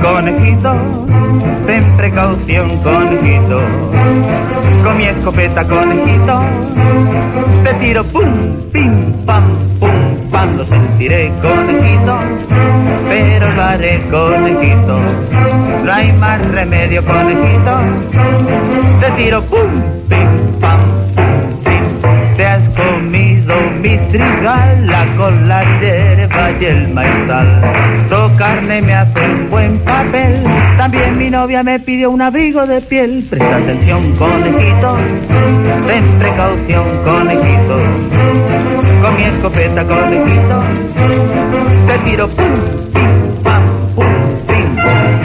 conejito, ten precaución, conejito. Con mi escopeta, conejito, te tiro pum, pim, pam, pum, pam. Lo sentiré, conejito, pero lo haré, conejito. No hay más remedio, conejito, te tiro pum, pim, pam, pum, pim. Te has comido mi trigal, la con la hierba y el maizal. Tu carne me hace un buen papel, también mi novia me pidió un abrigo de piel. Presta atención, conejito, ten precaución, conejito. Con mi escopeta, conejito, te tiro pum, pim, pam, pum, pim.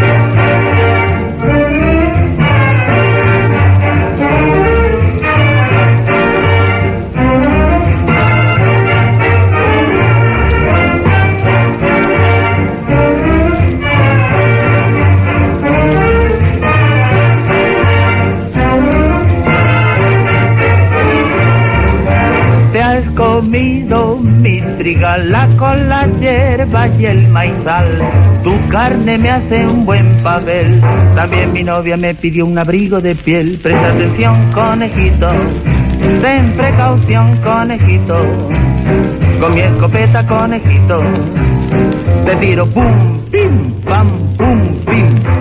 Comido mi trigala con la hierba y el maizal. Tu carne me hace un buen papel, también mi novia me pidió un abrigo de piel. Presta atención, conejito, ten precaución, conejito. Con mi escopeta, conejito, te tiro pum, pim, pam, pum, pim.